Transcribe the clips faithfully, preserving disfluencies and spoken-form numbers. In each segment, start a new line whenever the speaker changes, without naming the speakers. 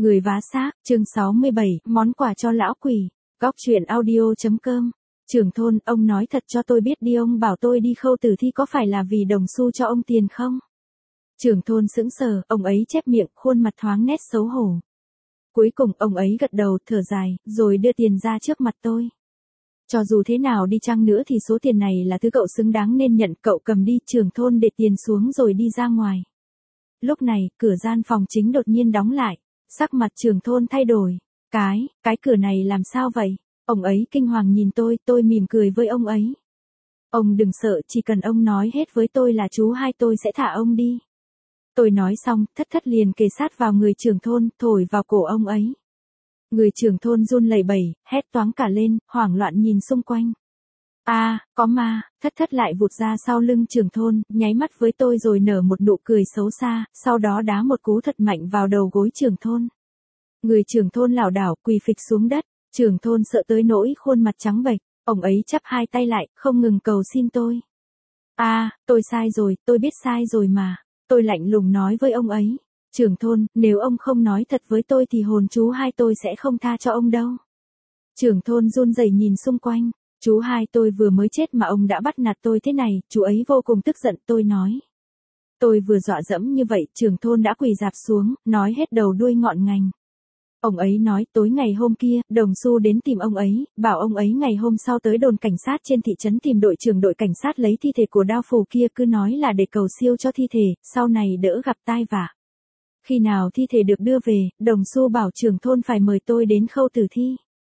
Người vá xác, chương sáu mươi bảy, món quà cho lão quỷ. Góc truyện audio chấm com. Trưởng thôn, ông nói thật cho tôi biết đi, ông bảo tôi đi khâu tử thi có phải là vì đồng xu cho ông tiền không? Trưởng thôn sững sờ, ông ấy chép miệng, khuôn mặt thoáng nét xấu hổ. Cuối cùng ông ấy gật đầu, thở dài, rồi đưa tiền ra trước mặt tôi. Cho dù thế nào đi chăng nữa thì số tiền này là thứ cậu xứng đáng nên nhận, cậu cầm đi. Trưởng thôn để tiền xuống rồi đi ra ngoài. Lúc này, cửa gian phòng chính đột nhiên đóng lại. Sắc mặt trưởng thôn thay đổi. Cái, cái cửa này làm sao vậy? Ông ấy kinh hoàng nhìn tôi, tôi mỉm cười với ông ấy. Ông đừng sợ, chỉ cần ông nói hết với tôi là chú hai tôi sẽ thả ông đi. Tôi nói xong, thất thất liền kề sát vào người trưởng thôn, thổi vào cổ ông ấy. Người trưởng thôn run lẩy bẩy, hét toáng cả lên, hoảng loạn nhìn xung quanh. A, à, có ma, thất thất lại vụt ra sau lưng trưởng thôn, nháy mắt với tôi rồi nở một nụ cười xấu xa, sau đó đá một cú thật mạnh vào đầu gối trưởng thôn. Người trưởng thôn lảo đảo quỳ phịch xuống đất, trưởng thôn sợ tới nỗi khuôn mặt trắng bệch, ông ấy chắp hai tay lại, không ngừng cầu xin tôi. A, à, tôi sai rồi, tôi biết sai rồi mà, tôi lạnh lùng nói với ông ấy. Trưởng thôn, nếu ông không nói thật với tôi thì hồn chú hai tôi sẽ không tha cho ông đâu. Trưởng thôn run rẩy nhìn xung quanh. Chú hai tôi vừa mới chết mà ông đã bắt nạt tôi thế này, chú ấy vô cùng tức giận. Tôi nói. Tôi vừa dọa dẫm như vậy, trưởng thôn đã quỳ rạp xuống, nói hết đầu đuôi ngọn ngành. Ông ấy nói tối ngày hôm kia, đồng xu đến tìm ông ấy, bảo ông ấy ngày hôm sau tới đồn cảnh sát trên thị trấn tìm đội trưởng đội cảnh sát lấy thi thể của đao phủ kia, cứ nói là để cầu siêu cho thi thể, sau này đỡ gặp tai vạ. Khi nào thi thể được đưa về, đồng xu bảo trưởng thôn phải mời tôi đến khâu tử thi.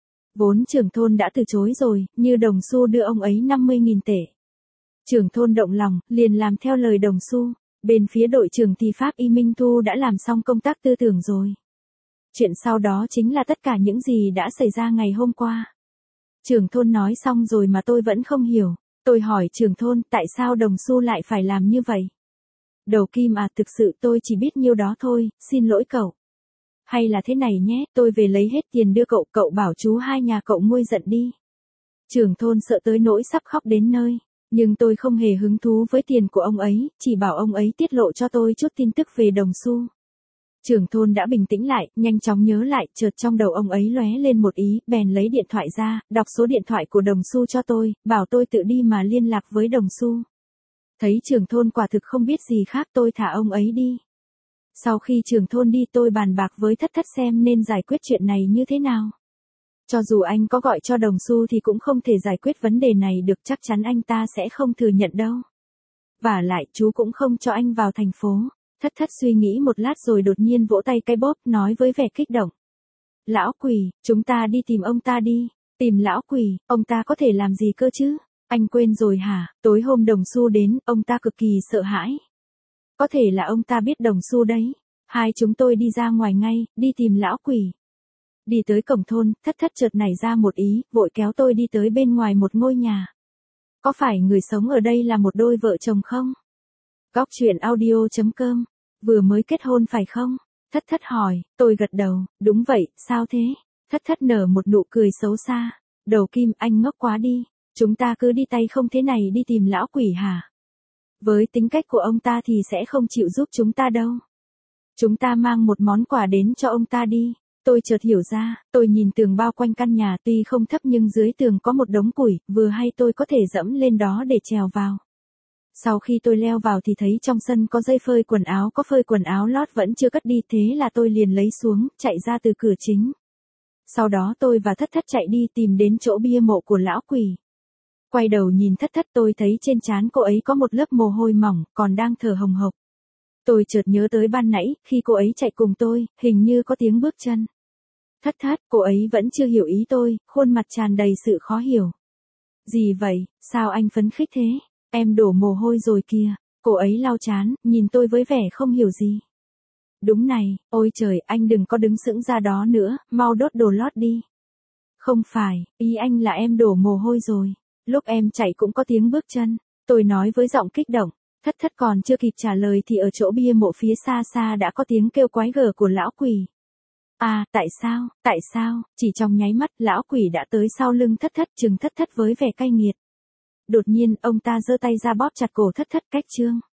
Vốn trưởng thôn đã từ chối rồi, như đồng xu đưa ông ấy năm mươi nghìn tệ. Trưởng thôn động lòng, liền làm theo lời đồng xu. Bên phía đội trưởng thì Pháp Y Minh Thu đã làm xong công tác tư tưởng rồi. Chuyện sau đó chính là tất cả những gì đã xảy ra ngày hôm qua. Trưởng thôn nói xong rồi mà tôi vẫn không hiểu. Tôi hỏi trưởng thôn tại sao đồng xu lại phải làm như vậy. Đầu Kim à, thực sự tôi chỉ biết nhiêu đó thôi, xin lỗi cậu. Hay là thế này nhé, tôi về lấy hết tiền đưa cậu, cậu bảo chú hai nhà cậu nguôi giận đi. Trưởng thôn sợ tới nỗi sắp khóc đến nơi, nhưng tôi không hề hứng thú với tiền của ông ấy, chỉ bảo ông ấy tiết lộ cho tôi chút tin tức về đồng xu. Trưởng thôn đã bình tĩnh lại, nhanh chóng nhớ lại, chợt trong đầu ông ấy lóe lên một ý, bèn lấy điện thoại ra, đọc số điện thoại của đồng xu cho tôi, bảo tôi tự đi mà liên lạc với đồng xu. Thấy trưởng thôn quả thực không biết gì khác, tôi thả ông ấy đi. Sau khi trưởng thôn đi tôi bàn bạc với thất thất xem nên giải quyết chuyện này như thế nào. Cho dù anh có gọi cho đồng xu thì cũng không thể giải quyết vấn đề này được, chắc chắn anh ta sẽ không thừa nhận đâu. Vả lại chú cũng không cho anh vào thành phố. Thất thất suy nghĩ một lát rồi đột nhiên vỗ tay cái bóp, nói với vẻ kích động. Lão quỷ, chúng ta đi tìm ông ta đi. Tìm lão quỷ, ông ta có thể làm gì cơ chứ? Anh quên rồi hả? Tối hôm đồng xu đến, ông ta cực kỳ sợ hãi. Có thể là ông ta biết đồng xu đấy. Hai chúng tôi đi ra ngoài ngay, đi tìm lão quỷ. Đi tới cổng thôn, thất thất chợt nảy ra một ý, vội kéo tôi đi tới bên ngoài một ngôi nhà. Có phải người sống ở đây là một đôi vợ chồng không? Góc truyện audio chấm com. Vừa mới kết hôn phải không? Thất thất hỏi, tôi gật đầu, đúng vậy, sao thế? Thất thất nở một nụ cười xấu xa. Đầu Kim, anh ngốc quá đi. Chúng ta cứ đi tay không thế này đi tìm lão quỷ hả? Với tính cách của ông ta thì sẽ không chịu giúp chúng ta đâu. Chúng ta mang một món quà đến cho ông ta đi. Tôi chợt hiểu ra, tôi nhìn tường bao quanh căn nhà tuy không thấp nhưng dưới tường có một đống củi, vừa hay tôi có thể dẫm lên đó để trèo vào. Sau khi tôi leo vào thì thấy trong sân có dây phơi quần áo, có phơi quần áo lót vẫn chưa cất đi, thế là tôi liền lấy xuống, chạy ra từ cửa chính. Sau đó tôi và thất thất chạy đi tìm đến chỗ bia mộ của lão quỷ. Quay đầu nhìn thất thất tôi thấy trên trán cô ấy có một lớp mồ hôi mỏng, còn đang thở hồng hộc. Tôi chợt nhớ tới ban nãy, khi cô ấy chạy cùng tôi, hình như có tiếng bước chân. Thất thất, cô ấy vẫn chưa hiểu ý tôi, khuôn mặt tràn đầy sự khó hiểu. Gì vậy, sao anh phấn khích thế? Em đổ mồ hôi rồi kìa. Cô ấy lau trán, nhìn tôi với vẻ không hiểu gì. Đúng này, ôi trời, anh đừng có đứng sững ra đó nữa, mau đốt đồ lót đi. Không phải, ý anh là em đổ mồ hôi rồi. Lúc em chạy cũng có tiếng bước chân. Tôi nói với giọng kích động. Thất thất còn chưa kịp trả lời thì ở chỗ bia mộ phía xa xa đã có tiếng kêu quái gở của lão quỷ. À, tại sao, tại sao, chỉ trong nháy mắt lão quỷ đã tới sau lưng thất thất, trừng thất thất với vẻ cay nghiệt. Đột nhiên ông ta giơ tay ra bóp chặt cổ thất thất cách chương.